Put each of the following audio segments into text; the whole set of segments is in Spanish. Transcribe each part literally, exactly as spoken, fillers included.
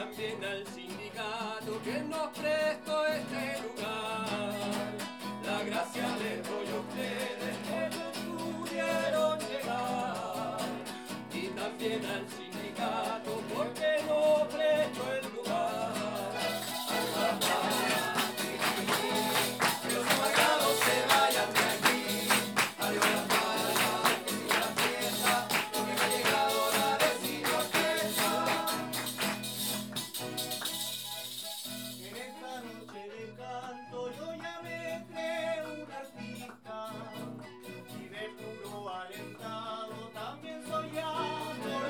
también al sindicato que nos prestó este lugar. La gracia les doy a ustedes que no pudieron llegar, y también al sindicato porque nos prestó el lugar. Que los amargados se vayan de aquí, arriba las palmas, que siga la fiesta, porque ha llegado la décima orquesta. En esta noche de canto yo ya me creo un artista, y de puro alentado también soy amor.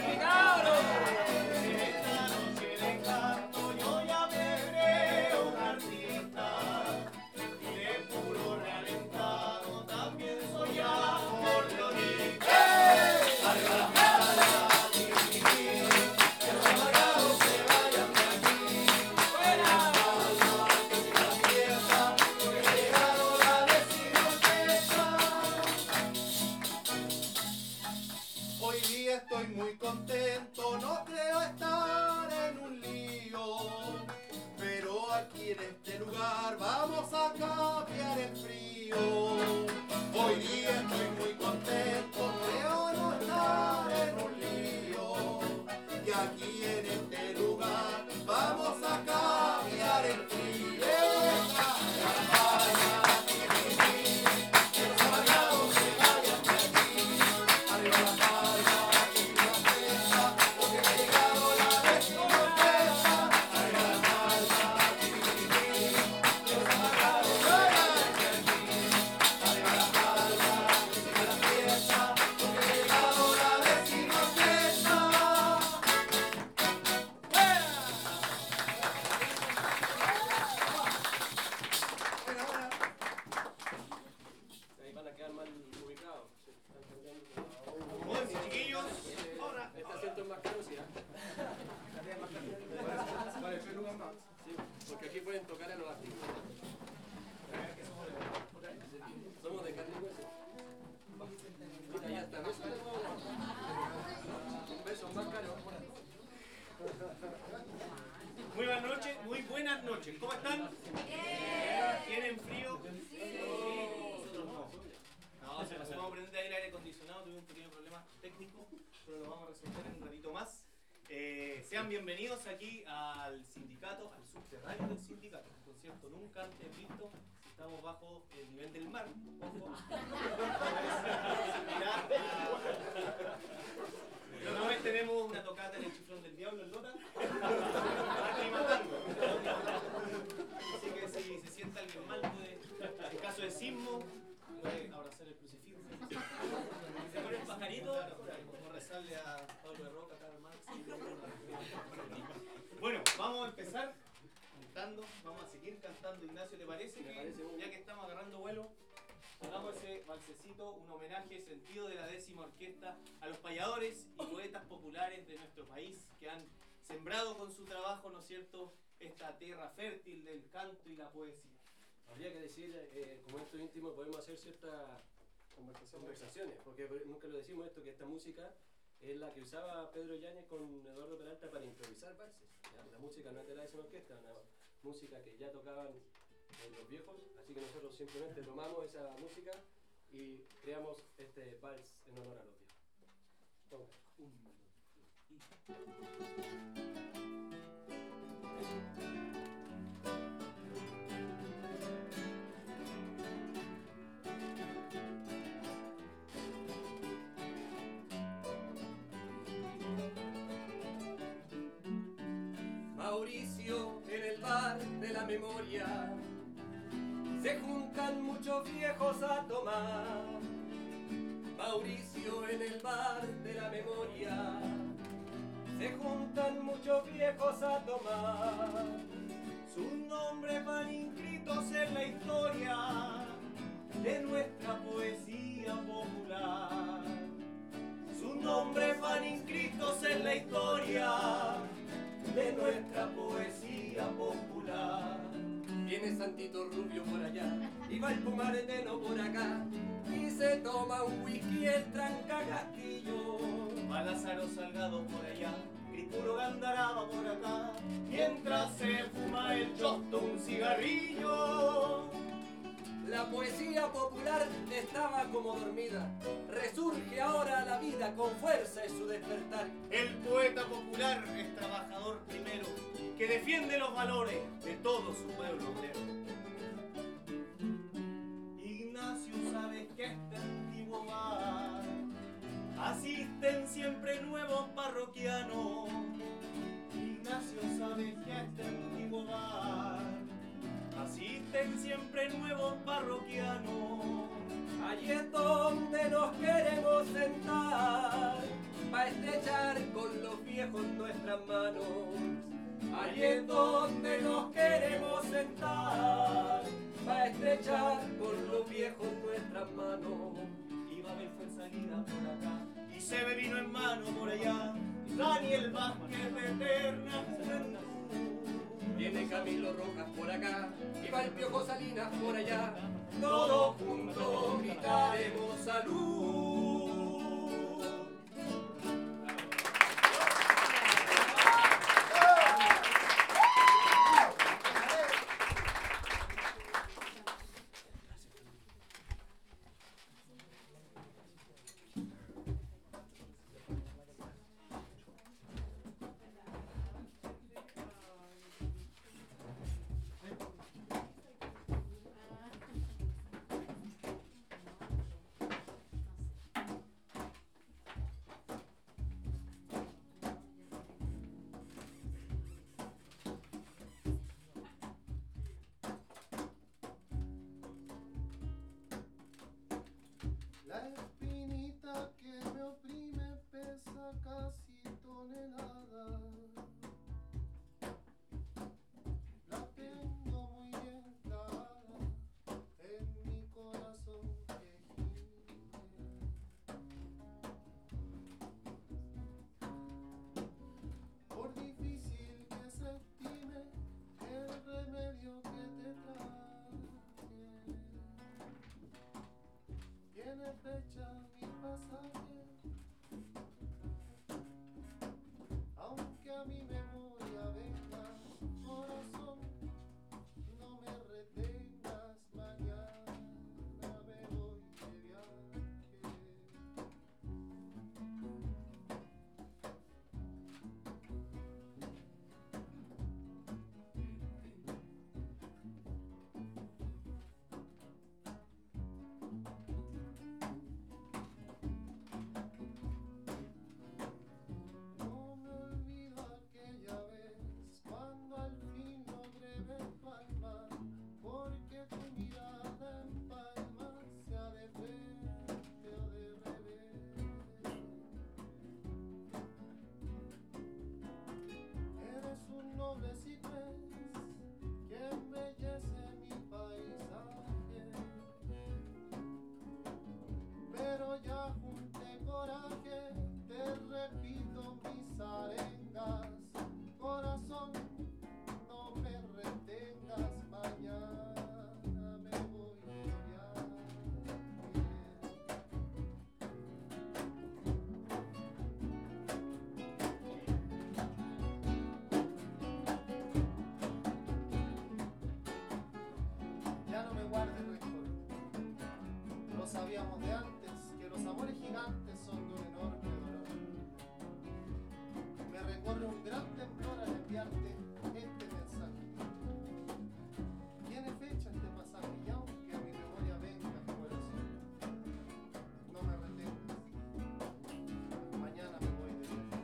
En esta noche de canto yo ya me creo un artista, y de puro realentado también soy amor. Arriba las palmas, que los amargados se vayan de aquí, fuera las palmas, que siga la fiesta, porque ha llegado la décima orquesta. Hoy día estoy muy contento, no creo estar en un lío, pero aquí en este lugar vamos a cambiar el frío. Hoy día estoy muy contento, creo no estar en un lío, y aquí en este lugar vamos a cambiar el frío. Que los amargados se vayan de aquí, arriba las palmas, que siga la fiesta, porque ha llegado la décima orquesta. Arriba las palmas, que los amargados se vayan de aquí, arriba las palmas, que siga la fiesta, porque ha llegado la décima orquesta. Ahí van a quedar mal ubicados. Bueno, chiquillos, ahora. Este asiento es más caro, sí, ¿eh? Vale, pero nunca más. Sí, porque aquí pueden tocar a los artistas. Somos de carne y hueso. Mira, ya está. Beso. Un beso más caro. Muy buenas noches, muy buenas noches. ¿Cómo están? ¿Tienen frío? Nosotros no. No, se nos vamos a prender el aire acondicionado, tuvimos un pequeño problema técnico, pero lo vamos a resolver en un ratito más. Eh, sean bienvenidos aquí al sindicato, al subterráneo del sindicato, un concierto nunca antes visto. Estamos bajo el nivel del mar, ojo. Pero una vez tenemos una tocata en el Chiflón del Diablo en Lota. Aclimatando. Así que si se siente alguien mal, puede, en caso de sismo, puede abrazar el crucifijo. Si se pone el pajarito, como rezarle a Pablo de Roca, Karl Marx. Bueno, vamos a empezar cantando, vamos a seguir cantando. Ignacio, ¿te parece que ya que estamos agarrando vuelo, hagamos ese balsecito, un homenaje sentido de la décima orquesta a los payadores y poetas populares de nuestro país que han sembrado con su trabajo, ¿no es cierto?, esta tierra fértil del canto y la poesía. Habría que decir, eh, como esto íntimo, podemos hacer ciertas conversaciones, porque nunca lo decimos esto, que esta música es la que usaba Pedro Yáñez con Eduardo Peralta para improvisar valses. ¿Ya? La música no es de la décima orquesta, es una música que ya tocaban eh, los viejos, así que nosotros simplemente tomamos esa música y creamos este vals en honor a los viejos. Toma. Un Mauricio, en el bar de la memoria se juntan muchos viejos a tomar. Mauricio, en el bar de la memoria se juntan muchos viejos a tomar. Sus nombres van inscritos en la historia de nuestra poesía popular. Sus nombres van inscritos en la historia de nuestra poesía popular. Viene Santito Rubio por allá y va el Pumareteno por acá y se toma un whisky el tranca casquillo. Va Lázaro Salgado por allá y puro gandaraba por acá, mientras se fuma el chosto un cigarrillo. La poesía popular estaba como dormida, resurge ahora a la vida con fuerza en su despertar. El poeta popular es trabajador primero, que defiende los valores de todo su pueblo obrero. Ignacio, sabes que este antiguo bar asisten siempre nuevos parroquianos. Ignacio, sabes que este antiguo bar asisten siempre nuevos parroquianos. Allí es donde nos queremos sentar, pa' estrechar con los viejos nuestras manos. Allí es donde nos queremos sentar, pa' estrechar con los viejos nuestras manos. Y Babel fue en salida por acá, y se ve vino en mano por allá, Daniel Vázquez de eterna juventud. Viene Camilo Rojas por acá, y va el Piojo Salinas por allá. Todos juntos gritaremos salud. La espinita que me oprime pesa casi tonelada. La tengo muy bien clara en mi corazón que gime. Por difícil que se estime el remedio que te traje, tiene fecha mi pasaje, aunque a mi memoria venga, corazón, no me retengas, mañana me voy de viaje. No me olvido aquella vez cuando al fin logré ver tu alma, porque tu mirada en palma, sea de frente o de revés. Eres un noble ciprés que embellece mi paisaje, pero ya junté coraje, te repito mis arengas, corazón, no me retengas, mañana me voy de viaje. Ya no me guardes rencor, lo sabíamos de antes, que los amores gigantes son de un enorme dolor. Me recorre un gran temblor al enviarte este mensaje. Tiene fecha este pasaje y aunque a mi memoria venga, corazón, no me retengas, mañana me voy de viaje.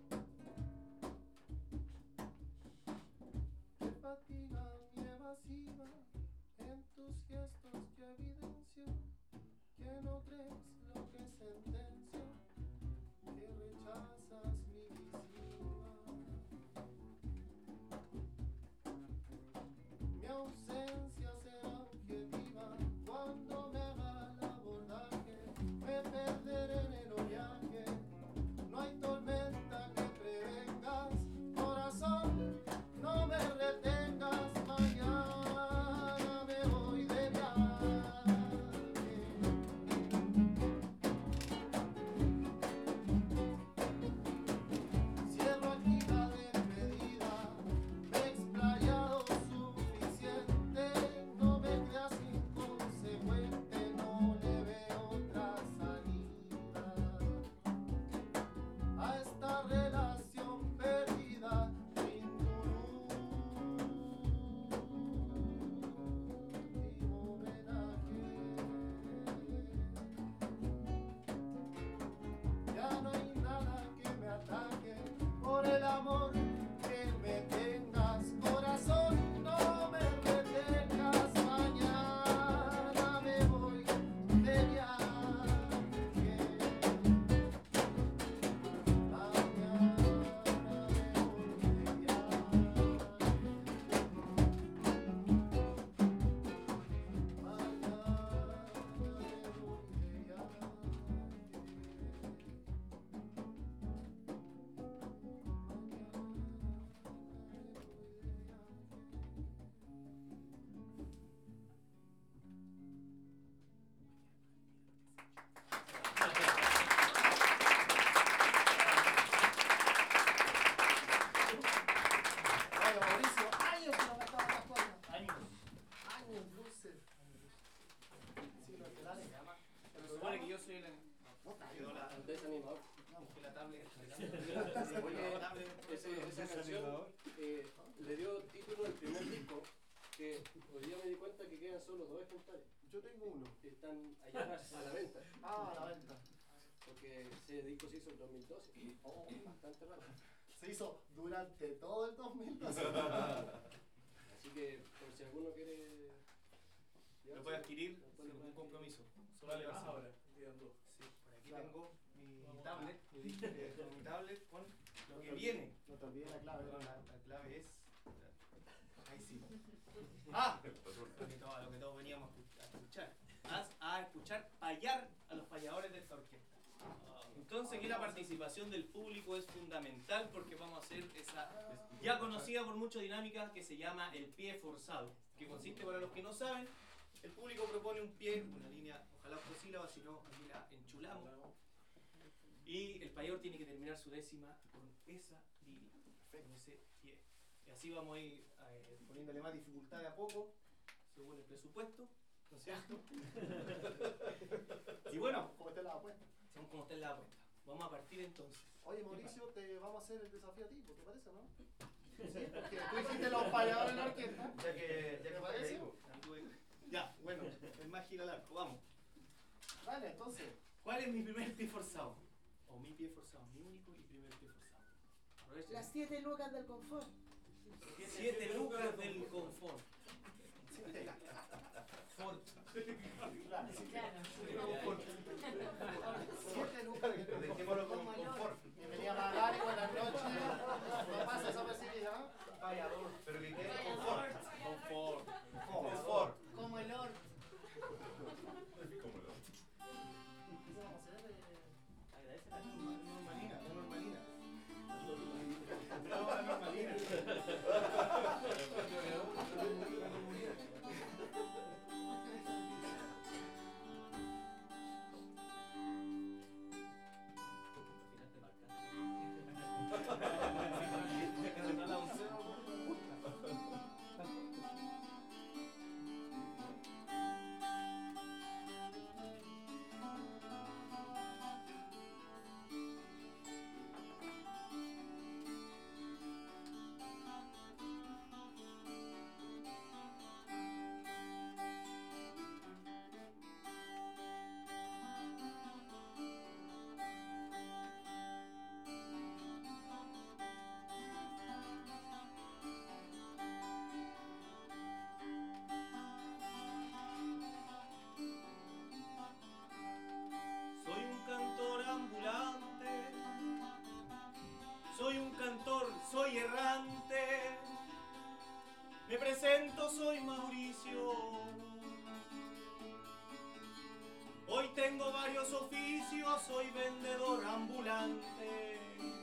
Qué fatiga mi evasión, que hoy día me di cuenta que quedan solo dos ejemplares. Yo tengo uno. Que están allá atrás, a la venta. Ah, a la venta. Porque ese disco se hizo en dos mil doce. Oh, bastante rápido. Se hizo durante todo el dos mil doce. Así que, por si alguno quiere... Lo puede adquirir sin ningún compromiso. Solo Vale, le más va a ahora. Quedan dos. Sí, por aquí Claro. tengo mi tablet, mi, disco, eh, con mi tablet con lo que viene. No te olvides la clave. Perdón, la, la clave es. Ahí sí. ¡Ah! Lo que todos, lo que todos veníamos a escuchar. A, a escuchar payar a los payadores de esta orquesta. Entonces aquí la participación del público es fundamental porque vamos a hacer esa ya conocida por mucha dinámica que se llama el pie forzado, que consiste, para los que no saben, el público propone un pie, una línea, ojalá octosílaba, si no aquí la enchulamos, y el payador tiene que terminar su décima con esa línea, con ese pie. Y así vamos a ir eh, poniéndole más dificultad de a poco, según el presupuesto, ¿no es cierto? Y bueno, ¿Cómo te la apuesta? según como usted la apuesta. Vamos a partir entonces. Oye, Mauricio, te vamos a hacer el desafío a ti, ¿te parece, no? Sí, porque tú hiciste los payadores en la orquesta. Ya que, ya ¿Te que parece? anduve- Ya, bueno, el más gira al arco, vamos. Dale, entonces. ¿Cuál es mi primer pie forzado? O mi pie forzado, mi único y primer pie forzado. Aprovechen. Las siete lucas del confort. Siete lucas del confort. Ford. Claro. Claro. Siete lucas. Dejémoslo con confort. Bienvenida Magari, buenas noches. No pasa esa percibida. Payador. Pero que quede confort. Confort. Confort. Confort. Como el orto. Agradece la normalina, la normalina. No, la normalina. Soy un cantor ambulante, soy un cantor, soy errante, me presento, soy Mauricio. Hoy tengo varios oficios, soy vendedor ambulante.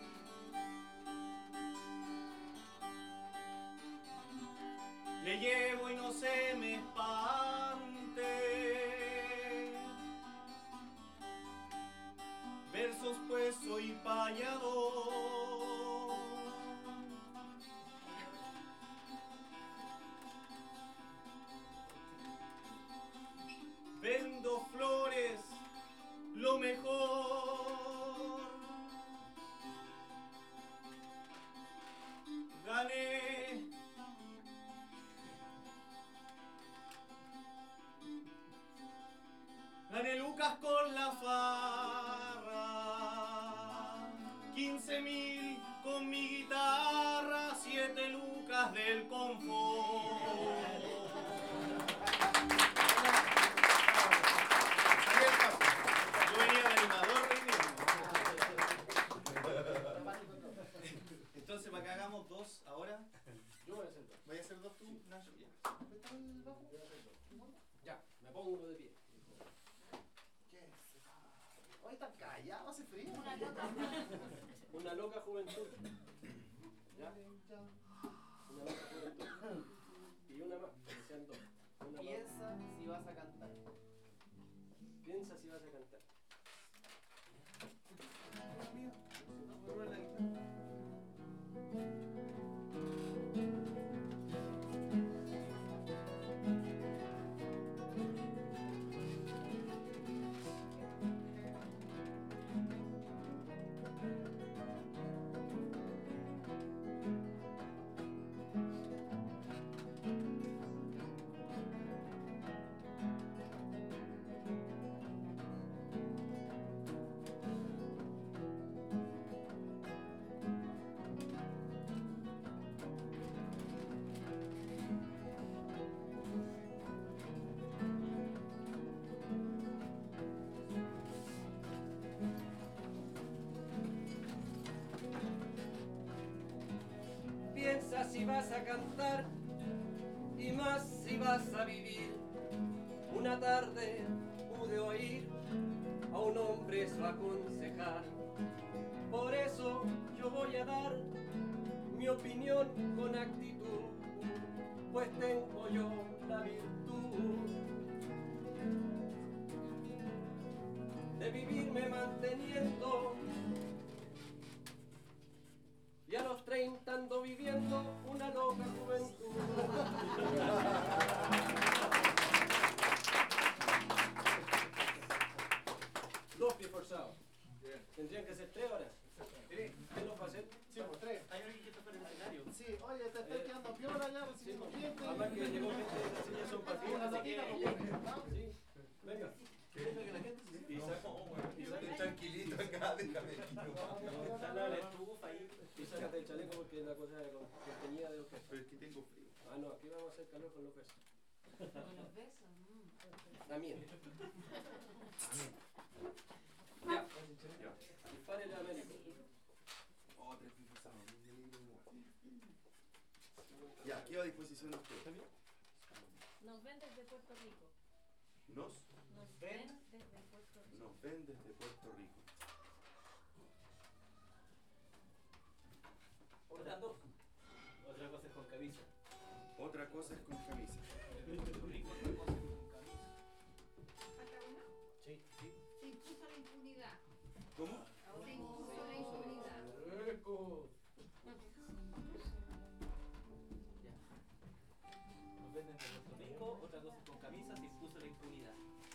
Le llevo y no se me espante. Versos pues soy payador. Vendo flores, lo mejor. Gané Gané Lucas con la farra, quince mil con mi guitarra, siete lucas del confort. Ahí el paso. Yo venía de animador hoy mismo. Entonces, para que hagamos dos ahora, Yo voy a hacer dos. ¿voy a hacer dos tú, Nacho? Ya. Ya, me pongo de pie. Hoy está callado, hace frío. Una loca. Una loca juventud. ¿Ya? Una loca juventud. Y una más, que sean dos. Una más. Piensa si vas a cantar. Piensa si vas a cantar. Toma la guitarra. si vas a cantar, y más si vas a vivir. Una tarde pude oír a un hombre eso aconsejar. Por eso yo voy a dar mi opinión con actitud, pues tengo yo la virtud de vivirme manteniendo, y a los treinta ando viviendo una loca juventud. Dos pies forzados. Tendrían que ser tres horas. ¿Quién los va a hacer? Sí, por tres. Hay alguien que está en el escenario. Sí, oye, te estoy quedando piola ya, recibiendo gente. Además que llegó gente de las sillas son partidas, así que... Sí, venga. Y saca- Tranquilito acá, déjame. Dale la estufa ahí y sácate el chaleco porque es la cosa que que teñida de los besos. Pero es que tengo frío. Ah, no, aquí vamos a hacer calor con los besos. Con los besos. mm. También. Ya. Dispare el Américo. Oh, tres pisados, ya, quedo a disposición de ustedes. Nos ven desde Puerto Rico. Nos, Nos ven desde Puerto Rico. nos ven desde Puerto Rico. Otras dos. Otra cosa es con camisa. Otra cosa es con camisa. Puerto Rico, otra cosa es con camisa. ¿Falta uno? Sí, sí. Se impuso la impunidad. ¿Cómo? Se impuso la impunidad. Rico. Ya. Nos venden de Puerto Rico, otra cosa es con camisa, se impuso la impunidad.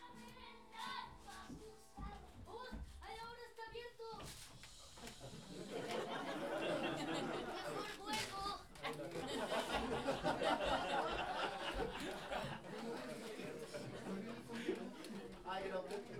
¡Ay, ahora está abierto! ¡Mejor luego! Ay, no,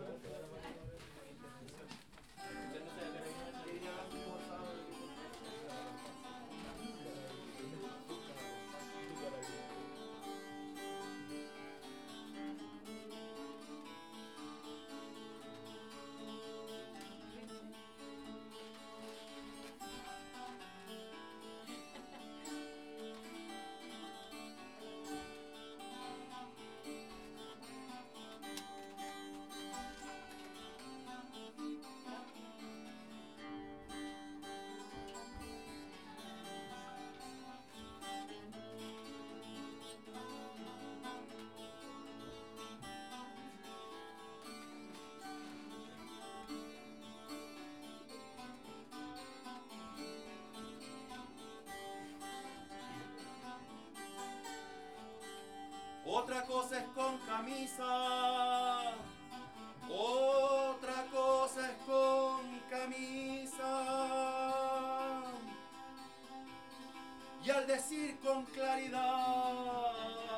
otra cosa es con camisa. Otra cosa es con camisa. Y al decir con claridad,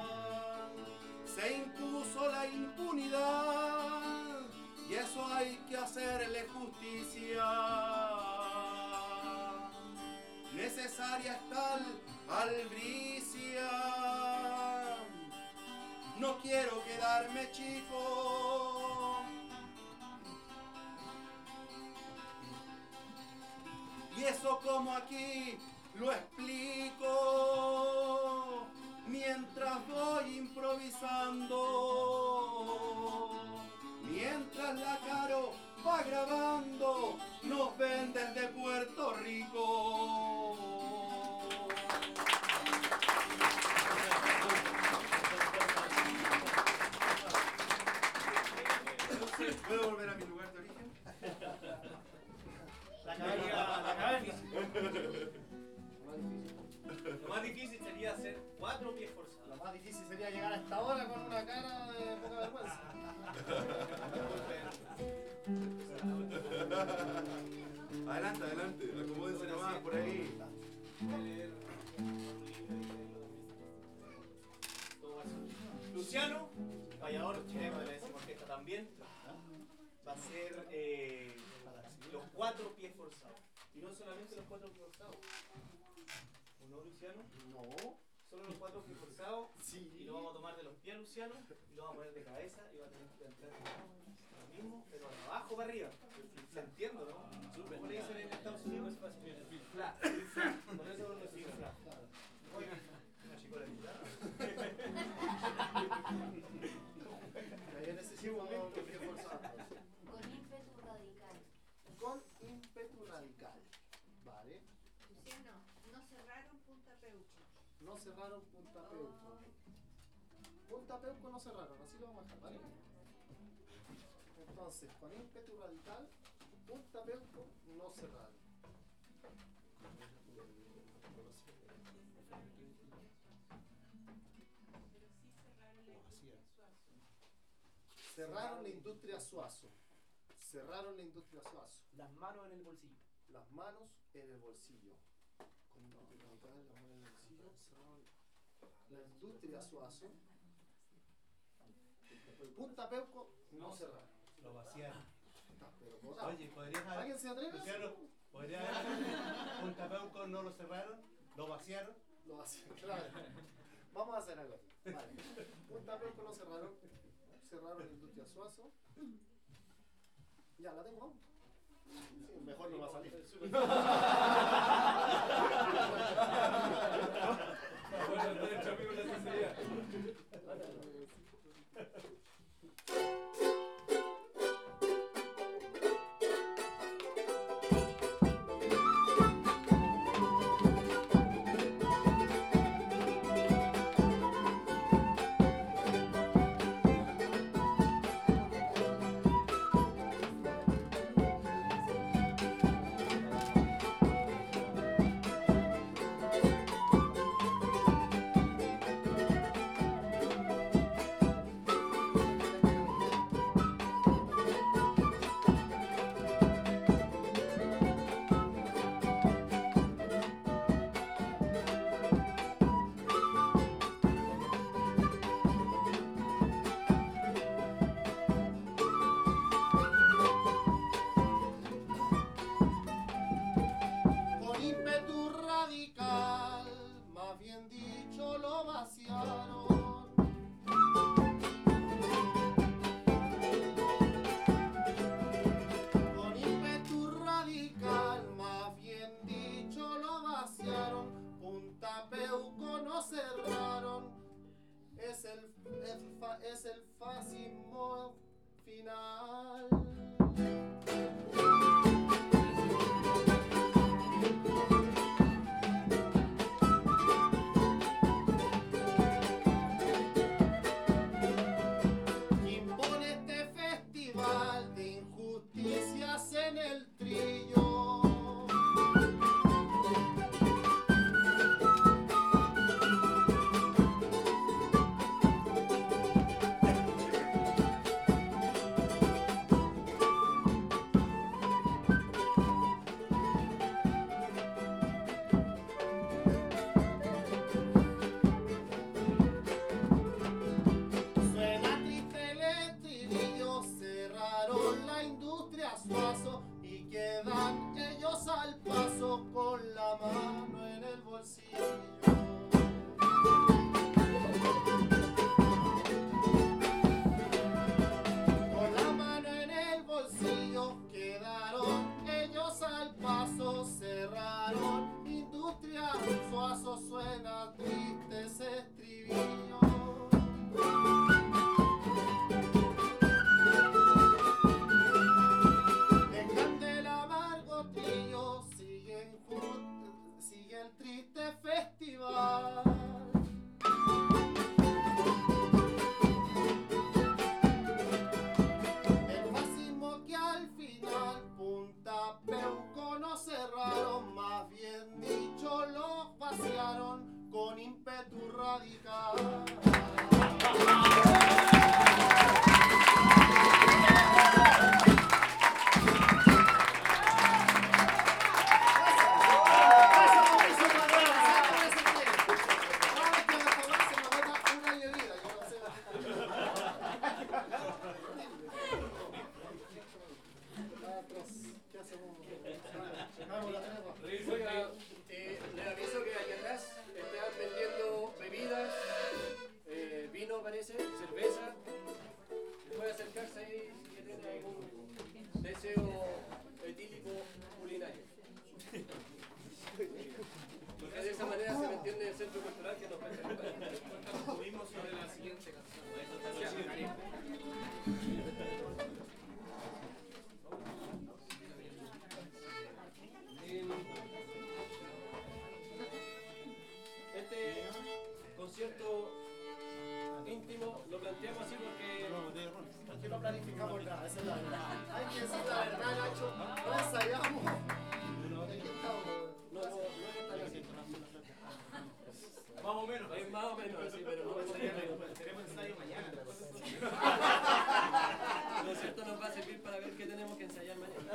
se impuso la impunidad. Y eso hay que hacerle justicia. Necesaria es tal albricia. No quiero quedarme chico. Y eso como aquí lo explico mientras voy improvisando. Mientras la Caro va grabando, nos ven desde Puerto Rico. ¿Puedo volver a mi lugar de origen? La acabé, la acabé difícil. Más difícil. Lo más difícil sería hacer cuatro pies forzados. Lo más difícil sería llegar a esta hora con una cara de poca vergüenza. Adelante, adelante, acomódense nomás por ahí. Luciano, vallador chileno de la décima orquesta también, va a ser eh, los cuatro pies forzados. Y no solamente los cuatro pies forzados. ¿O no, Luciano? No. Solo los cuatro pies forzados. Sí. Y lo vamos a tomar de los pies a Luciano y lo vamos a poner de cabeza y va a tener que entrar lo mismo, pero de abajo para arriba. ¿Se entiende, no? ¿Cómo le dicen en Estados Unidos? Flip flap. Por eso lo decimos flap. Voy no cerraron Punta Peuco. Punta Peuco no cerraron, así lo vamos a dejar, ¿vale? Entonces, con ímpetu radical, Punta Peuco no cerraron. Cerraron la industria Suazo. Cerraron la industria Suazo. Las manos en el bolsillo. Las manos en el bolsillo. Con ímpetu radical, las manos en el bolsillo. Cerraron la industria Suazo. Punta Peuco no cerraron. Lo vaciaron. Está, pero botado. Oye, ¿podrías haber... ¿Alguien se atreve? Luciano, ¿podrías haber... Punta Peuco no lo cerraron? ¿Lo vaciaron? Lo vaciaron, claro. Vamos a hacer algo aquí. Vale. Punta Peuco no cerraron. Cerraron la industria Suazo. Ya, la tengo. Sí, mejor no va a salir. Bueno, derecho amigo la sinceridad. Con ímpetu radical, más bien dicho, lo vaciaron. Con ímpetu radical, más bien dicho, lo vaciaron. Punta Peuco no cerraron. Es el, el fa- es el fascismo final. Impone este festival de injusticias en el trillo. Suena triste el estribillo, cerraron la industria Suazo y quedan ellos al paso con la mano en el bolsillo. Con la mano en el bolsillo quedaron ellos al paso, cerraron industria Suazo, suena triste ese estribillo. Dejan del amargo trillo, siguen jun- sigue el triste festival. El fascismo que al final Punta Peuco no cerraron, más bien dicho lo vaciaron con ímpetu radical. Oiga, eh, le aviso que aquí atrás están vendiendo bebidas, eh, íntimo lo planteamos así porque Es que no planificamos nada, esa es la verdad. Hay que decir la verdad, Nacho. No ensayamos. Aquí estamos. no, no, no es tan así. Más o menos. Es más o menos así, pero no Tenemos ensayo mañana. lo cierto nos va a servir para ver qué tenemos que ensayar mañana.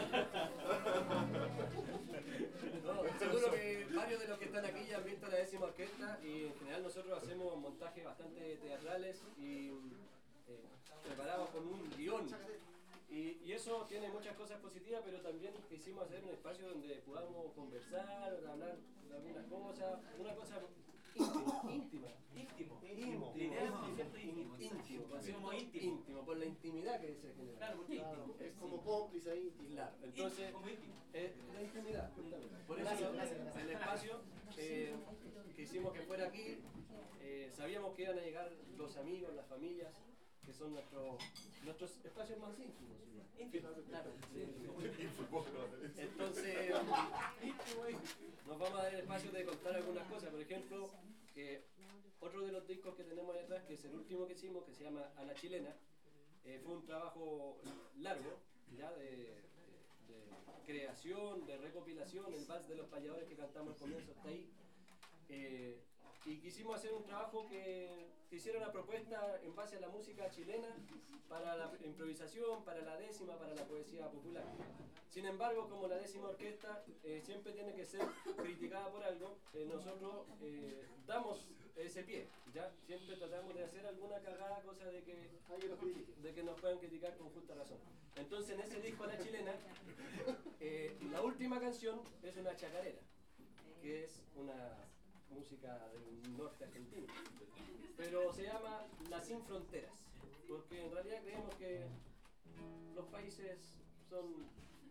No, seguro que varios de los que están aquí ya han visto la décima orquesta y en general nosotros hacemos montajes bastante teatrales y eh, preparados con un guión. Y, y eso tiene muchas cosas positivas, pero también quisimos hacer un espacio donde podamos conversar, hablar de algunas cosas, una cosa íntima, íntima. Íntimo. Íntimo. La idea es un concepto íntimo. Íntimo, Así como íntimo, íntimo. íntimo, por la intimidad que se genera. Claro, porque Claro, íntimo. es como cómplice íntimo. Claro, entonces, Como íntimo. eh, la intimidad, justamente. Por eso Gracias, gracias, gracias. el espacio eh, quisimos que fuera aquí, eh, sabíamos que iban a llegar los amigos, las familias, que son nuestros, nuestros espacios más íntimos. Íntimo. Claro, sí. Entonces, nos vamos a dar el espacio de contar algunas cosas. Por ejemplo, que otro de los discos que tenemos ahí atrás, que es el último que hicimos, que se llama A la Chilena, eh, fue un trabajo largo, ya de, de- de creación, de recopilación, el vals de los payadores que cantamos al comienzo está ahí. Eh, y quisimos hacer un trabajo que, que hiciera una propuesta en base a la música chilena para la improvisación, para la décima, para la poesía popular. Sin embargo, como la décima orquesta eh, siempre tiene que ser criticada por algo, eh, nosotros eh, damos ese pie, ¿ya? Siempre tratamos de hacer alguna cagada, cosa de que, Alguien nos critique. de que nos puedan criticar con justa razón. Entonces, en ese disco La Chilena, eh, la última canción es una chacarera, que es una música del norte argentino, pero se llama La Sin Fronteras, porque en realidad creemos que los países son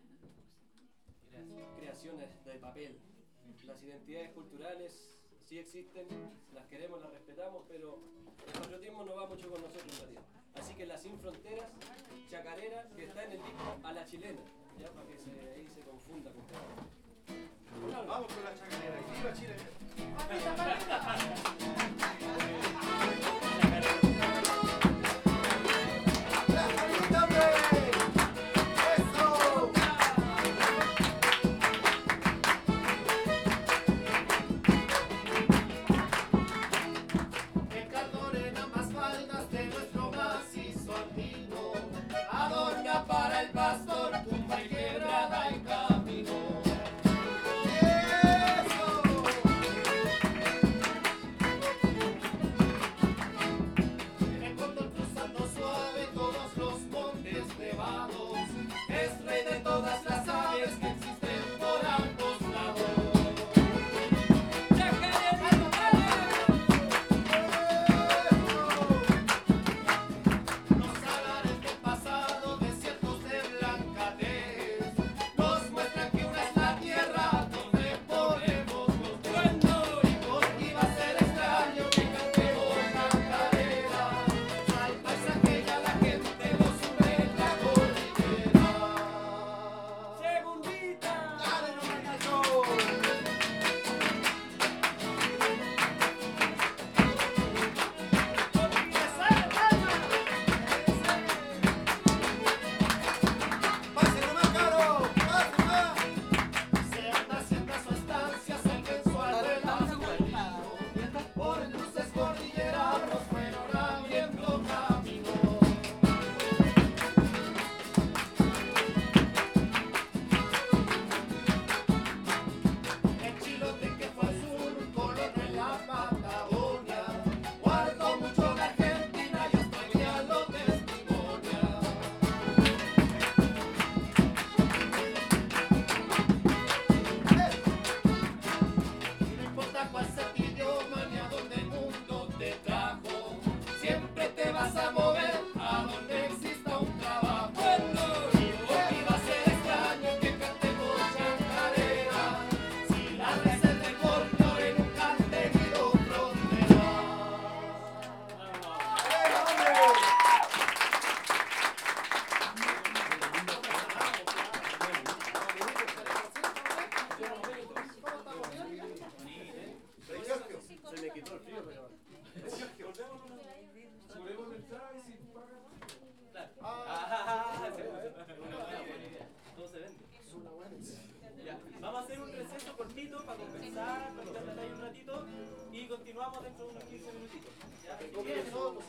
creaciones de papel. Las identidades culturales sí existen, las queremos, las respetamos, pero el patriotismo no va mucho con nosotros en realidad. Así que La Sin Fronteras, chacarera, que está en el disco A la Chilena, ya para que se, ahí se confunda con todo. Vamos con la chacarera. Y viva Chile. ¡La salita, hombre! ¡Eso! El cardón en ambas faldas de nuestro macizo andino adorna para el pastor tumba y quebrada el camino. ¡Eso! volvamos dentro de unos quince minutitos. ¿Ya? Tres minutos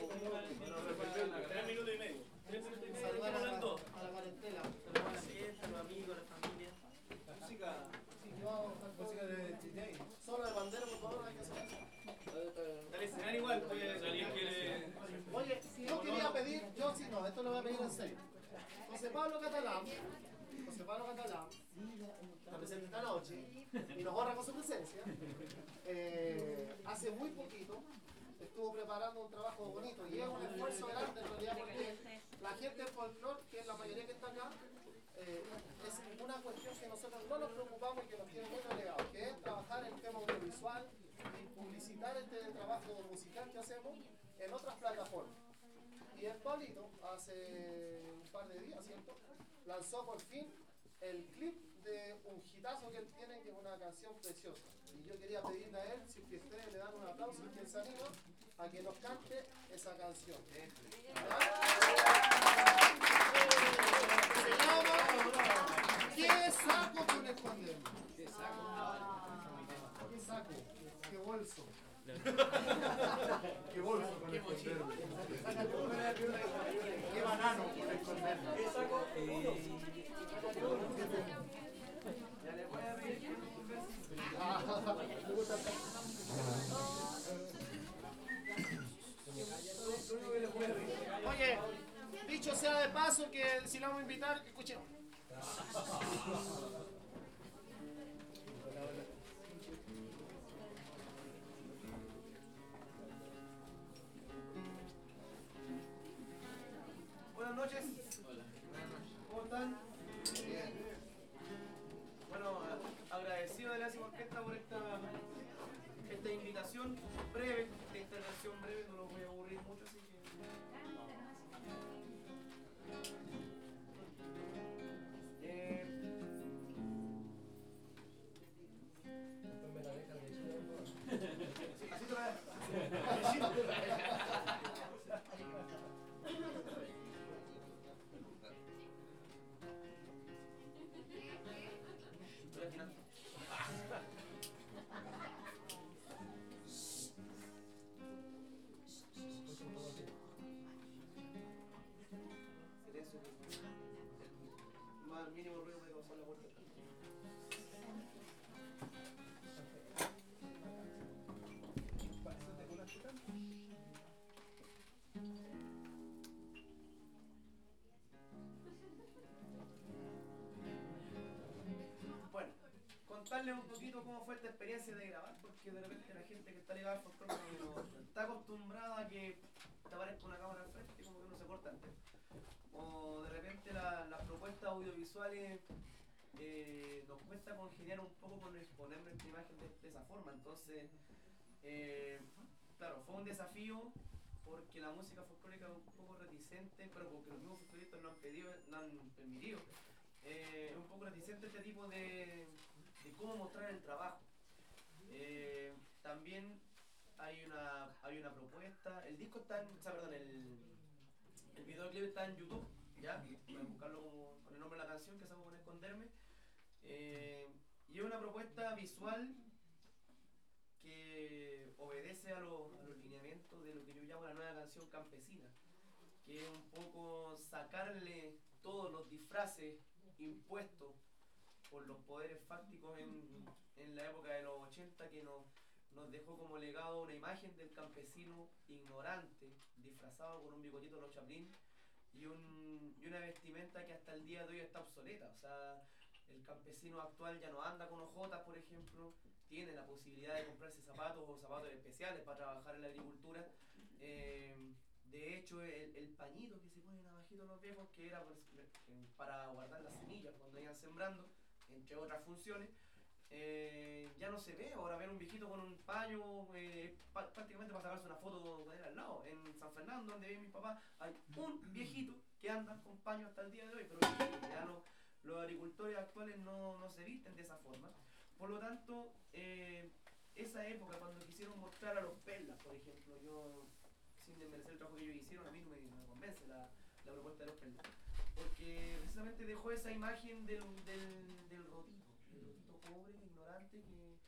y medio. Tres minutos y medio. Saludar a la, Hablando. a la parentela. A la gente, a los amigos, a la familia. Música. Sí, que vamos a cantar música de D J. Solo de bandera, por favor, hay que hacer eso. Dale, escenario igual, pues. Si alguien quiere. Oye, yo quería pedir, yo sí, no, esto lo voy a pedir en serio. José Pablo Catalán, José Pablo Catalán, está presente esta noche y nos honra con su presencia. Eh, hace muy poquito estuvo preparando un trabajo bonito y es un esfuerzo grande en realidad porque la gente del folclore, que es la mayoría que está acá, eh, es una cuestión que nosotros no nos preocupamos y que nos tiene muy relegado, que es trabajar el tema audiovisual y publicitar este trabajo musical que hacemos en otras plataformas. Y el Pablito, hace un par de días, ¿cierto?, lanzó por fin el clip de un hitazo que él tiene, que es una canción preciosa. Y yo quería pedirle a él, si es que ustedes le dan un aplauso y que se anima a que nos cante esa canción. ¿Ya? Se llama ¿Qué saco con esconderme? ¿Qué saco? ¿Qué saco? ¿Qué bolso? ¿Qué bolso con esconderme? ¿Qué banano con esconderme? ¿Qué saco? Ya le voy a pedir. Oye, dicho sea de paso que si la vamos a invitar, escuchemos. Buenas noches. ¿Cómo están? Bien. Bueno, agradecido de la Orquesta por esta, esta invitación breve, esta intervención breve, no los voy a aburrir mucho, así que... Eh, así te la... Estoy afinando. Silencio. El más mínimo ruido puede causar la puerta. Bueno, contarles un poquito cómo fue esta experiencia de grabar, porque de repente la gente que está ligada al folclore no está acostumbrada a que te aparezca una cámara al frente y como que uno se corta antes. O de repente la- las propuestas audiovisuales eh, nos cuesta congeniar un poco con exponer nuestra imagen de, de esa forma. Entonces, eh, claro, fue un desafío porque la música folclórica es un poco reticente, pero porque los mismos folcloristas no han pedido, no han permitido. Eh, es un poco reticente este tipo de, de cómo mostrar el trabajo. Eh, también hay una, hay una propuesta, el disco está en, o sea, perdón, el, el videoclip está en YouTube, ya, pueden buscarlo como, con el nombre de la canción que saco con Esconderme. Eh, y es una propuesta visual que obedece a, lo, a los lineamientos de lo que yo llamo la nueva canción campesina, que es un poco sacarle todos los disfraces impuestos por los poderes fácticos en, en la época de los ochenta, que nos, nos dejó como legado una imagen del campesino ignorante, disfrazado con un bigotito de los Chaplin y, un, y una vestimenta que hasta el día de hoy está obsoleta. O sea, el campesino actual ya no anda con ojotas, por ejemplo, tiene la posibilidad de comprarse zapatos o zapatos especiales para trabajar en la agricultura. Eh, de hecho, el, el pañito que se ponen abajito los viejos, que era pues, para guardar las semillas cuando iban sembrando, entre otras funciones, eh, ya no se ve. Ahora ver un viejito con un paño eh, pa- prácticamente para sacarse una foto con él al lado. En San Fernando, donde vive mi papá, hay un viejito que anda con paño hasta el día de hoy, pero ya no, los agricultores actuales no, no se visten de esa forma. Por lo tanto, eh, esa época cuando quisieron mostrar a los perlas, por ejemplo, yo, sin desmerecer el trabajo que ellos hicieron, a mí no me, me convence la, la propuesta de los perlas, porque precisamente dejó esa imagen del, del, del rotito, el rotito pobre, ignorante, que,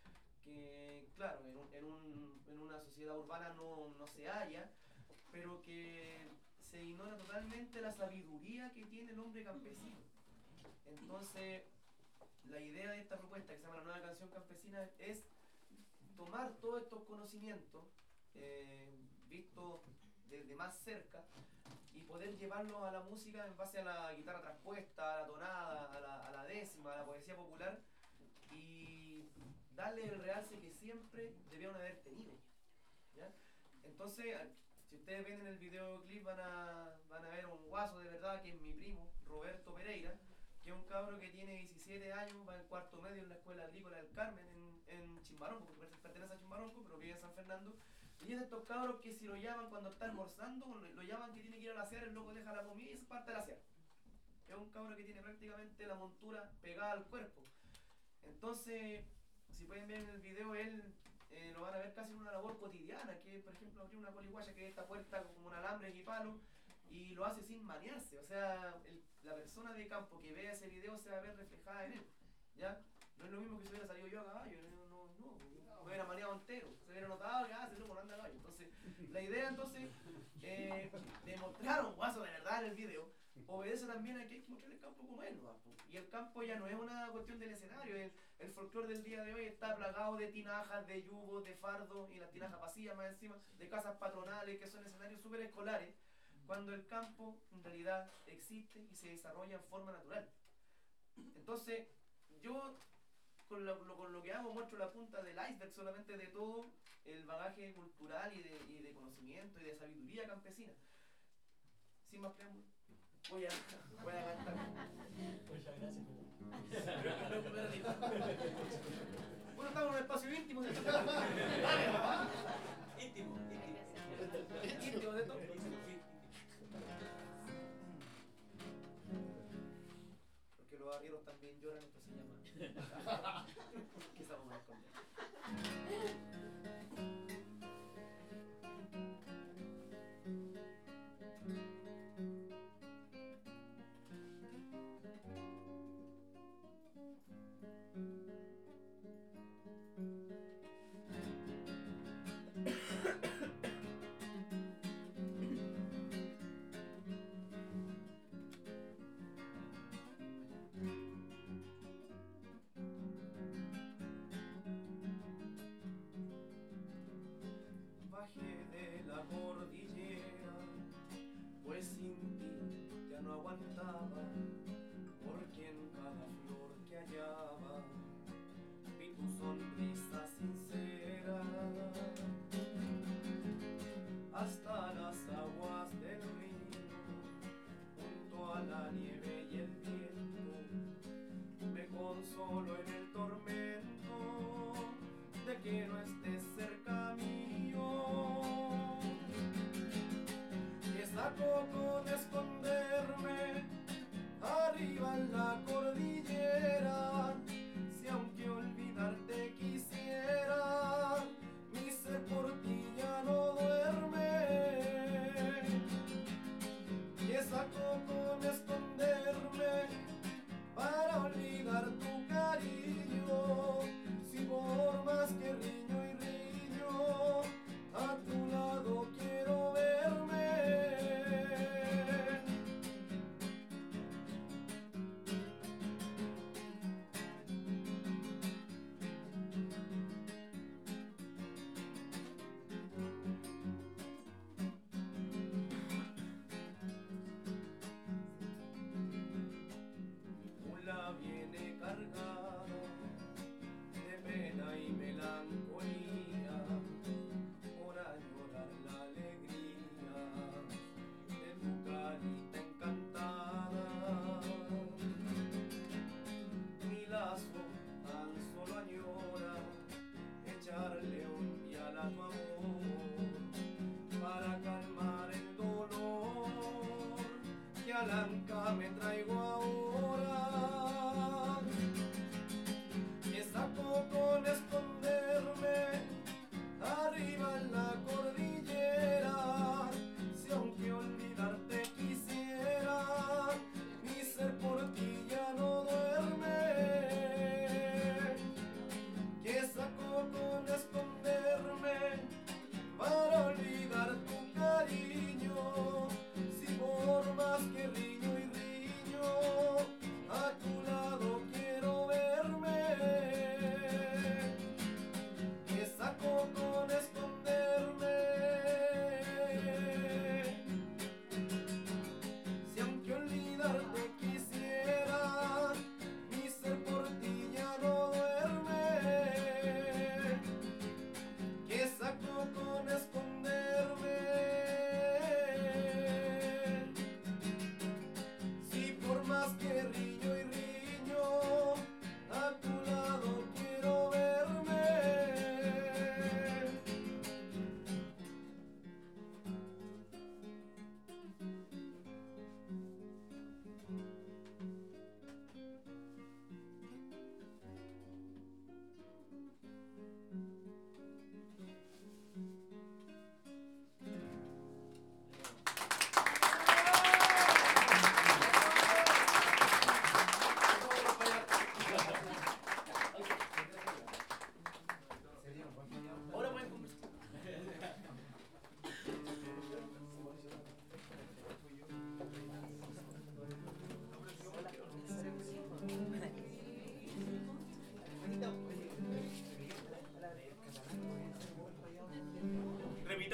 que claro, en, un- en, un- en una sociedad urbana no, no se halla, pero que se ignora totalmente la sabiduría que tiene el hombre campesino. Entonces, la idea de esta propuesta que se llama La Nueva Canción Campesina es tomar todos estos conocimientos eh, vistos desde más cerca y poder llevarlos a la música en base a la guitarra traspuesta, a la tonada, a la, a la décima, a la poesía popular y darle el realce que siempre debieron haber tenido, ¿ya? Entonces, si ustedes ven en el videoclip van a, van a ver un guaso de verdad que es mi primo, Roberto Pereira, que es un cabro que tiene diecisiete años, va en cuarto medio en la escuela agrícola del Carmen en, en Chimbaronco, porque pertenece a Chimbaronco, pero vive en San Fernando. Y es de estos cabros que si lo llaman cuando está almorzando, lo, lo llaman que tiene que ir a la acera, el loco deja la comida y se parte a la acera. Es un cabro que tiene prácticamente la montura pegada al cuerpo. Entonces, si pueden ver en el video, él eh, lo van a ver casi en una labor cotidiana, que por ejemplo abrir una coliguaya que es esta puerta como un alambre y palo, y lo hace sin manearse. O sea, el, la persona de campo que vea ese video se va a ver reflejada en él, ¿ya? No es lo mismo que si hubiera salido yo a caballo, no, no, no, me hubiera maneado entero, se hubiera notado que ah, ese loco no anda a caballo. Entonces, la idea entonces eh, de mostrar a un guaso de verdad en el video obedece también a que hay que mostrar el campo como es, ¿no? Y el campo ya no es una cuestión del escenario, el, el folclore del día de hoy está plagado de tinajas, de yugos, de fardos, y las tinajas vacías más encima, de casas patronales que son escenarios súper escolares, cuando el campo en realidad existe y se desarrolla en forma natural. Entonces, yo con lo, lo- con lo que hago muestro la punta del iceberg solamente de todo el bagaje cultural y de, y de conocimiento y de sabiduría campesina. Sin más preámbulos, voy a, voy a cantar. Muchas gracias. Bueno, estamos en un espacio íntimo. De Dale, papá. Íntimo, íntimo. Íntimo de todo. Porque los arrieros también lloran, esto se llama. Quizá vamos a esconder. Bajé de la cordillera, pues sin ti ya no aguantaba, porque en cada flor que hallaba vi tu sonrisa sincera. Hasta las aguas del río, junto a la nieve y el viento, me consolo en el tormento de que no estés cerca mío. Que saco con esconderme arriba en la cordillera, si aunque olvidarte quisiera, mi ser por ti ya no duerme. Que saco con esconderme para olvidar tu cariño, si por más que riño y riño a tu lado quiero verme.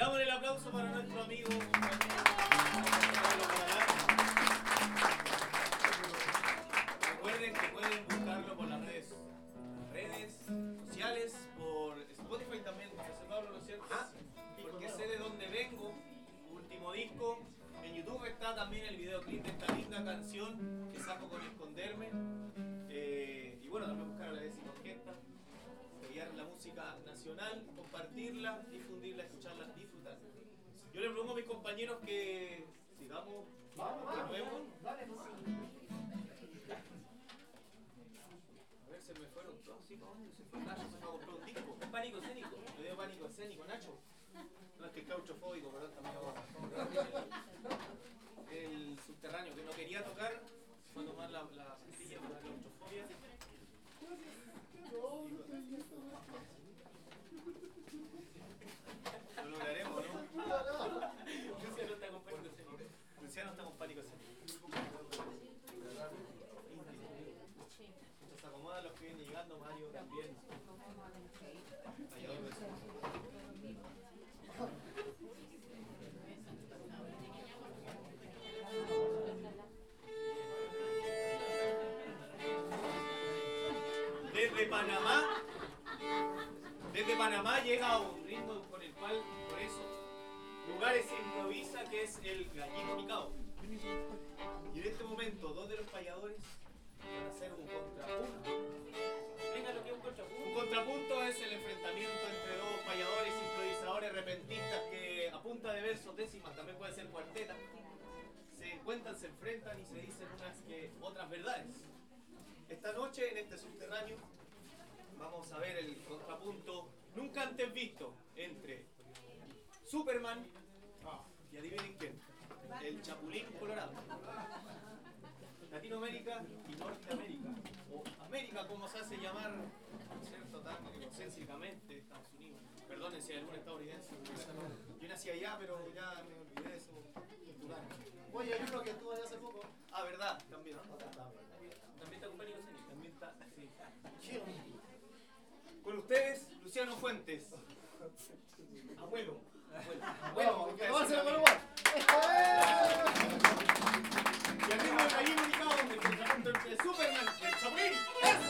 Pidámosle el aplauso para nuestro amigo, compañero, Pablo Coralán. Recuerden que pueden buscarlo por las redes, redes sociales, por Spotify también, José Pablo, ¿no es cierto? Porque sé de dónde vengo, último disco. En YouTube está también el videoclip de esta linda canción que saco con Esconderme. Eh, y bueno, también buscar a la décima orquesta, apoyar la música nacional, compartirla, difundirla, escucharla, disfrutar. Yo le propongo a mis compañeros que sigamos de nuevo. A ver, se me fueron todos, sí, ¿cómo? Se fue Nacho, se me compró un disco. Pánico escénico, le dio pánico escénico, Nacho. No es que es claustrofóbico, pero también el subterráneo que no quería tocar, fue a tomar la, la pastilla para la claustrofobia. Lo lograremos, ¿no? Luciano está con pánico escénico. Luciano está con pánico escénico. Entonces se acomodan los que vienen llegando, Mario también. Fallador de eso. Desde Panamá, desde Panamá llega un ritmo con el cual, por eso, lugares se improvisa, que es el gallito picado. Y en este momento, dos de los payadores van a hacer un contrapunto. Venga, lo que es un contrapunto. Un contrapunto es el enfrentamiento entre dos payadores, improvisadores, repentistas que a punta de versos, décimas, también puede ser cuarteta, se encuentran, se enfrentan y se dicen unas que otras verdades. Esta noche en este subterráneo vamos a ver el contrapunto nunca antes visto entre Superman y adivinen quién, el Chapulín Colorado. Latinoamérica y Norteamérica, o América como se hace llamar, ¿cierto? Tan egocéntricamente, Estados Unidos. Perdonen si hay algún estadounidense. Yo nací allá, pero ya me olvidé de eso. Oye, hay uno que estuvo allá hace poco. Ah, verdad, también. También está con pánico escénico. También está, sí. Con ustedes, Luciano Fuentes. Abuelo. Abuelo. Bueno, que ustedes no va a ser son el amigos. Uruguay. Y al ritmo del gallito picado, el contrapunto entre Superman y el Chapulín. ¡Eso!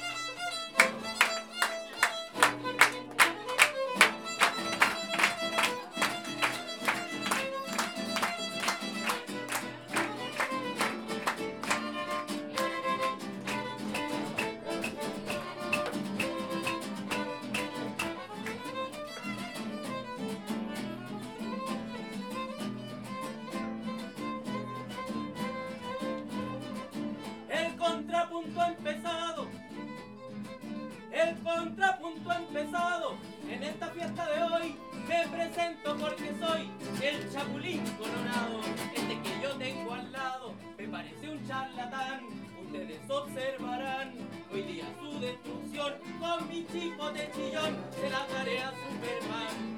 El contrapunto ha empezado, el contrapunto ha empezado. En esta fiesta de hoy me presento porque soy el Chapulín Colorado. Este que yo tengo al lado me parece un charlatán. Ustedes observarán hoy día su destrucción. Con mi chicote chillón se la daré a Superman.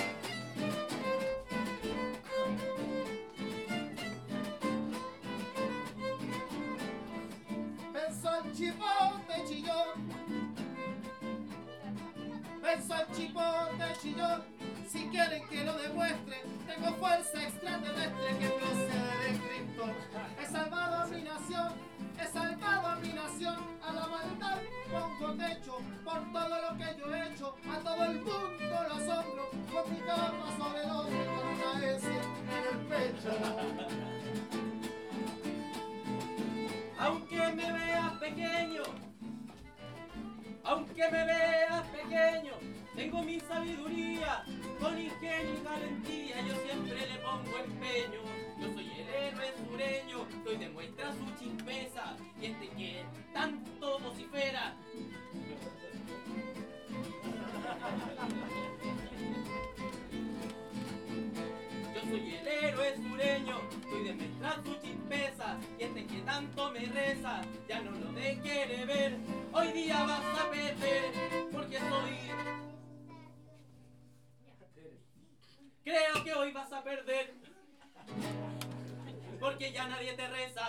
Pensó el chipote chillón. Pensó el chipote chillón. Si quieren que lo demuestre, tengo fuerza extraterrestre que procede de Krypton. He salvado a mi nación, he salvado a mi nación. A la maldad pongo techo por todo lo que yo he hecho. A todo el mundo lo asombro con mi cama sobre el hombro y con una S en el pecho. Aunque me veas pequeño, aunque me veas pequeño, tengo mi sabiduría, con ingenio y valentía, yo siempre le pongo empeño. Yo soy el héroe sureño, que hoy demuestra su chispeza, y este que tanto vocifera. Yo soy el héroe sureño, que hoy demuestra su chispeza, y este que tanto me reza, ya no lo de quiere ver. Hoy día vas a perder, porque soy... Creo que hoy vas a perder, porque ya nadie te reza.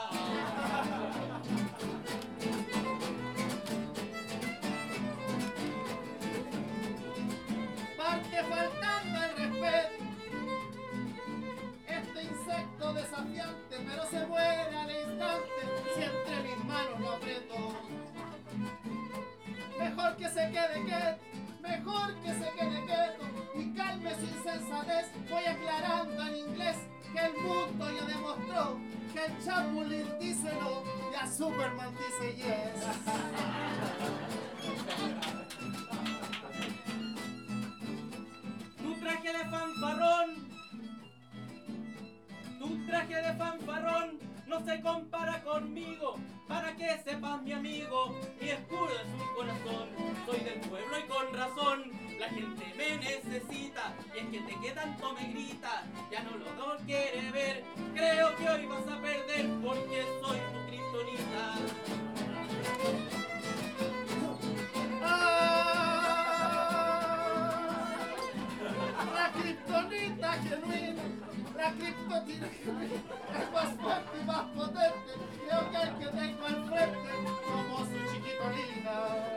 Parte faltando el respeto sensatez voy aclarando en inglés que el mundo ya demostró que el Chapulín dice no y a Superman dice yes. Tu traje de fanfarrón, tu traje de fanfarrón no se compara conmigo. Para que sepas, mi amigo, mi escudo es un corazón. Soy del pueblo y con razón la gente me necesita. Y es que te que tanto me grita, ya no lo no quiere ver. Creo que hoy vas a perder porque soy tu kriptonita. La kriptonita genuina, la kriptonita genuina es más fuerte y más potente. Creo que el que tengo al frente como su chiquitolina.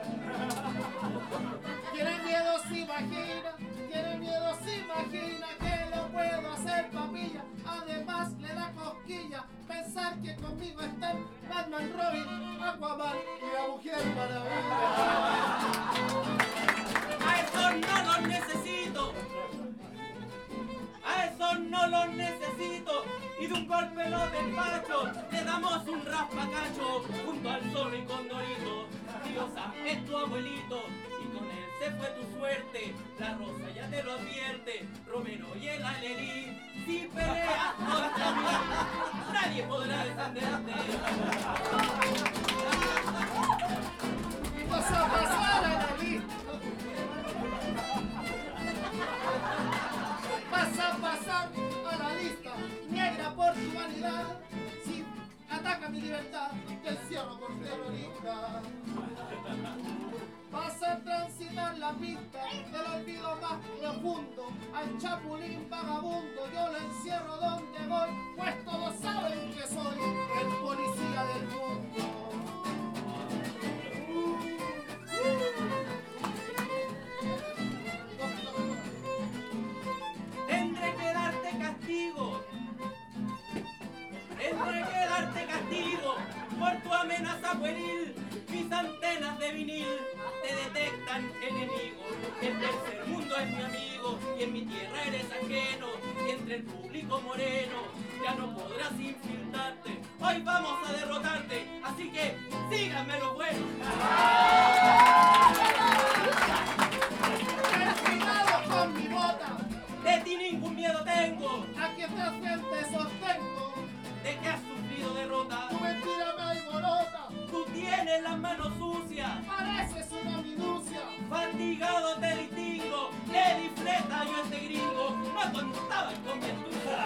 Tiene miedo, se imagina, tiene miedo, se imagina que lo puedo hacer papilla. Además le da cosquilla pensar que conmigo están Batman, Robin, Aquaman y la Mujer Maravilla. A esos no los necesito, a esos no los necesito, y de un golpe los despacho, le damos un raspacacho, junto al sol y con Dorito. Diosa es tu abuelito, y con él se fue tu suerte, la rosa ya te lo advierte, Romero y el Alelí, si peleas contra mí, nadie podrá defenderte. Vas a pasar a la lista. Vas a pasar a la lista negra por tu vanidad. Si ataca mi libertad, te encierro por terrorista. Vas a transitar la pista del olvido más profundo. Al Chapulín vagabundo yo lo encierro donde voy, pues todos saben que soy el policía del mundo. Tendré que darte castigo, tendré que darte castigo por tu amenaza pueril. Mis antenas de vinil te detectan enemigo. El tercer mundo es mi amigo y en mi tierra eres ajeno. Y entre el público moreno ya no podrás infiltrarte. Hoy vamos a derrotarte, así que síganme los buenos. Ten cuidado con mi bota, De ti ningún miedo tengo, aquí atrás frente sostengo. de que has sufrido derrota. Tu mentira me alborota, Tú tienes las manos sucias, pareces una minucia. fatigado te distingo. Le di fleta yo a este gringo, no contaba con mi astucia.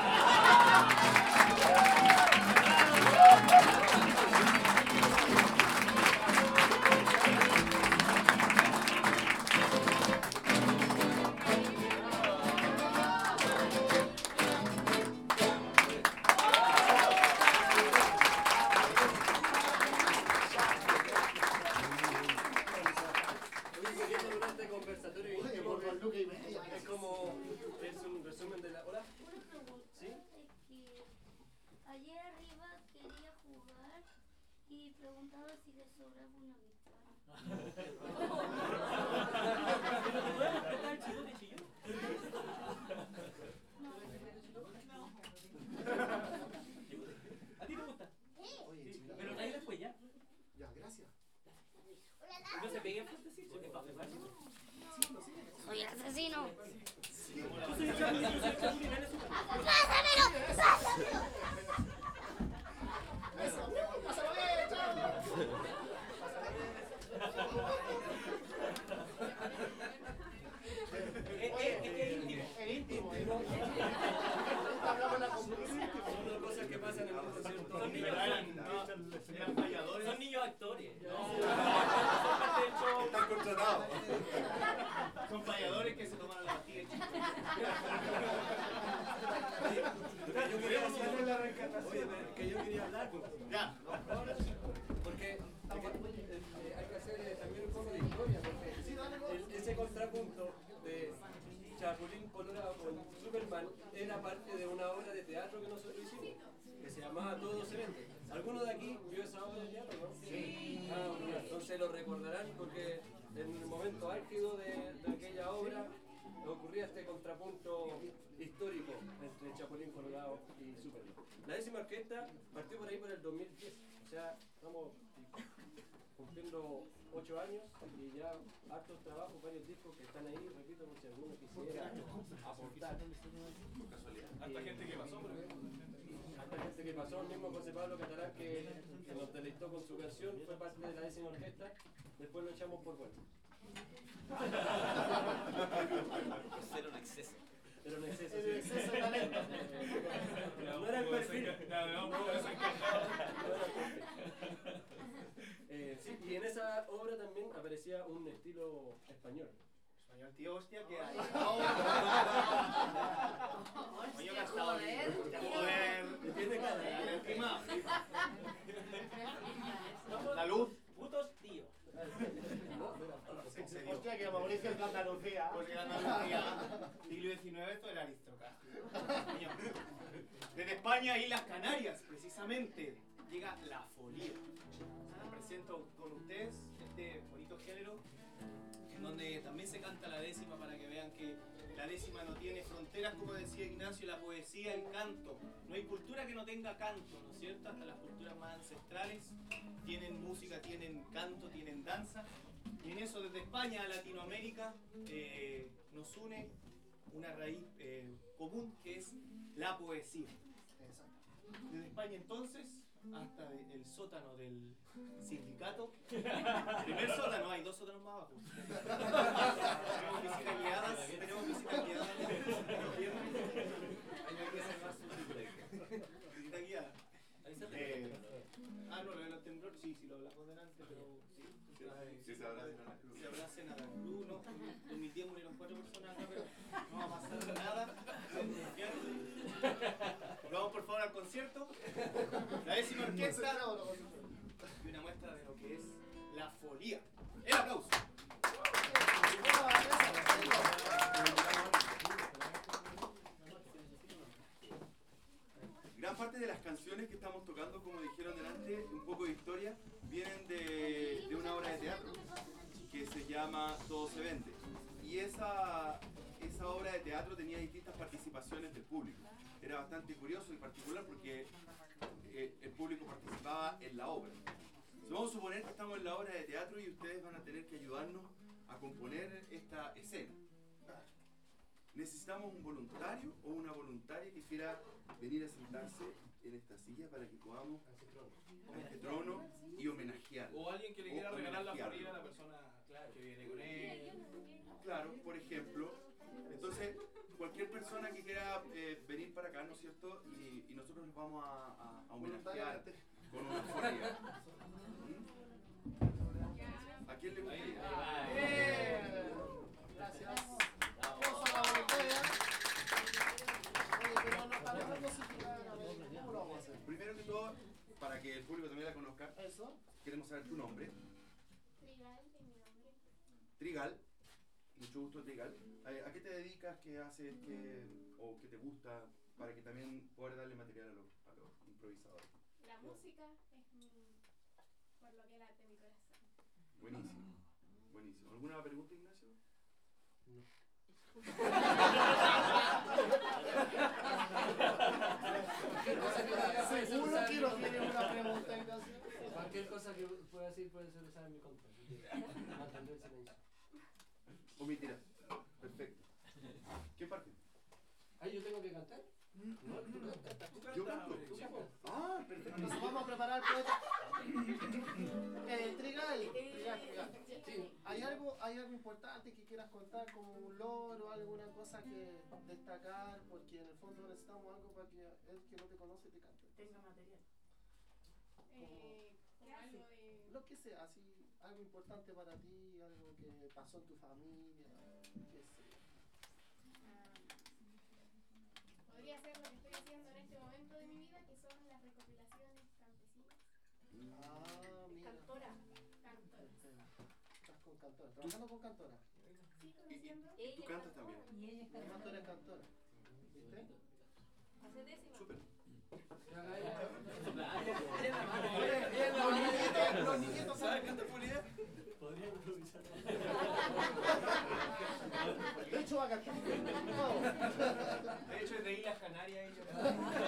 Oye, siguiendo con este conversatorio íntimo, por dos lucas y media. es como, es un resumen de la... ¿Hola? ¿Sí? Es que ayer arriba quería jugar y preguntaba si le sobraba una guitarra. ¿A ti te gusta? Pero ahí después ya. Ya, gracias. No se peguen fuertecito. Soy el asesino. Yo soy el Chapulín, yo soy el Chapulín, él es su- ¡Pásamelo! ¡Pásamelo! Eso, pásalo bien, chao. Es es- es que es íntimo. El íntimo, ¿eh? Hablamos la conclusión. Son dos cosas que pasan en un concierto. Son niños, Serían falladores. son niños actores. No, son parte del show. Están contratados. Son falladores que se tomaron la pastilla. Yo quería decir la reencarnación, que yo quería hablar. pues. Ya. Porque eh, hay que hacer eh, también un poco de historia, porque el- ese contrapunto de Chapulín Colorado con Superman era parte de una obra de teatro que nosotros hicimos, que se llamaba Todo se vende. ¿Alguno de aquí vio esa obra de teatro, no? Sí. Ah, bueno, entonces lo recordarán porque en el momento álgido de, de aquella obra ocurría este contrapunto histórico entre Chapulín Colorado y Superman. La décima orquesta partió por ahí por el dos mil diez, o sea, estamos cumpliendo ocho años y ya hartos trabajos, varios discos que están ahí, repito, por si alguno quisiera aportar. Por casualidad. Harta gente que pasó, harta gente que pasó, el mismo José Pablo Catalán que, que nos deleitó con su canción, fue parte de la décima orquesta, después lo echamos por bueno. Era un exceso. Era un exceso, El exceso de talento. No era el perfil. Eh, sí, y en esa obra también aparecía un estilo español. Español, tío, hostia, que hay. Oye, Hostia, gastado joder. Joder. Tiene cara. Encima. La luz. Putos tíos. En serio. Hostia, que Mauricio es de Andalucía. Porque en Andalucía, siglo diecinueve, esto era aristocracia. Coño. Desde España, Islas Canarias, precisamente, llega la folía. Me presento con ustedes este bonito género, en donde también se canta la décima para que vean que la décima no tiene fronteras, como decía Ignacio, la poesía, el canto. No hay cultura que no tenga canto, ¿no es cierto? Hasta las culturas más ancestrales tienen música, tienen canto, tienen danza. Y en eso, desde España a Latinoamérica, eh, nos une una raíz eh, común que es la poesía. Desde España entonces hasta de- el sótano del sindicato. Primer sótano, hay dos sótanos más abajo. Tenemos visitas guiadas, tenemos visitas guiadas. Visita guiada. Eh, ah, no, lo de los temblores, sí, sí lo hablamos delante, pero sí. Sí, se habla de Santa Cruz. Se habla de Santa Cruz, ¿no? En dos mil diez murieron cuatro personas acá, pero no va a pasar nada. Vamos por favor al concierto. La décima orquesta y una muestra de lo que es la folía. ¡El aplauso! Gran parte de las canciones que estamos tocando, como dijeron delante, un poco de historia, vienen de, de una obra de teatro que se llama Todo se vende. Y esa, esa obra de teatro tenía distintas participaciones del público. Era bastante curioso y particular porque eh, el público participaba en la obra. Entonces, vamos a suponer que estamos en la obra de teatro y ustedes van a tener que ayudarnos a componer esta escena. Necesitamos un voluntario o una voluntaria que quiera venir a sentarse en esta silla para que podamos a este trono y homenajear. O alguien que le quiera regalar la folía a la persona que viene con él. Claro, por ejemplo. Entonces, cualquier persona que quiera eh, venir para acá, ¿no es cierto? Y, y nosotros los vamos a, a, a homenajear con una folía. ¿Mm? ¿A quién le gustaría? Gracias. Aplauso a la voluntaria. Oye, pero no para musiquita, a ver, ¿cómo lo vamos a hacer? Primero que todo, para que el público también la conozca, Eso. queremos saber tu nombre. Trigal, de mi nombre. Trigal, mucho gusto Trigal. ¿A qué te dedicas? ¿Qué haces? ¿Qué, o qué te gusta? Para que también poder darle material a los, a los improvisadores. La música es mi, por lo que late mi corazón. Buenísimo, buenísimo. ¿Alguna pregunta, Ignacio? Seguro que no tiene una pregunta, Ignacio. Cualquier cosa que pueda decir puede ser usada en mi contra. Mantendré el silencio. ¿O mentira? Perfecto. ¿Qué parte? Ah, ¿yo tengo que cantar? No, tú cantas. Yo canto. Tú cantas. Ah, perfecto. Nos vamos a preparar, pues. Eh, Trigal, Trigal, Trigal. Sí. ¿Hay algo, ¿Hay algo importante que quieras contar, como un logro, alguna cosa que destacar? Porque en el fondo necesitamos algo para que el que no te conoce te cante. Tenga material. Eh, algo de... Lo que sea, así, algo importante para ti, algo que pasó en tu familia, qué sé. ah, podría ser lo que estoy haciendo en este momento de mi vida, que son las recopilaciones campesinas. Ah, mira. Cantora. Cantora. Estás con cantora, trabajando con cantora. Sí, conociendo. ¿Tú cantas también? Y ella está Además tú eres cantora. ¿Viste? hace décima. Súper. Los niñitos, los niñitos ¿Sabes cantar folía? Podría improvisar. De hecho, eso va a cantar. Vamos. De hecho, es de Islas Canarias. Ellos.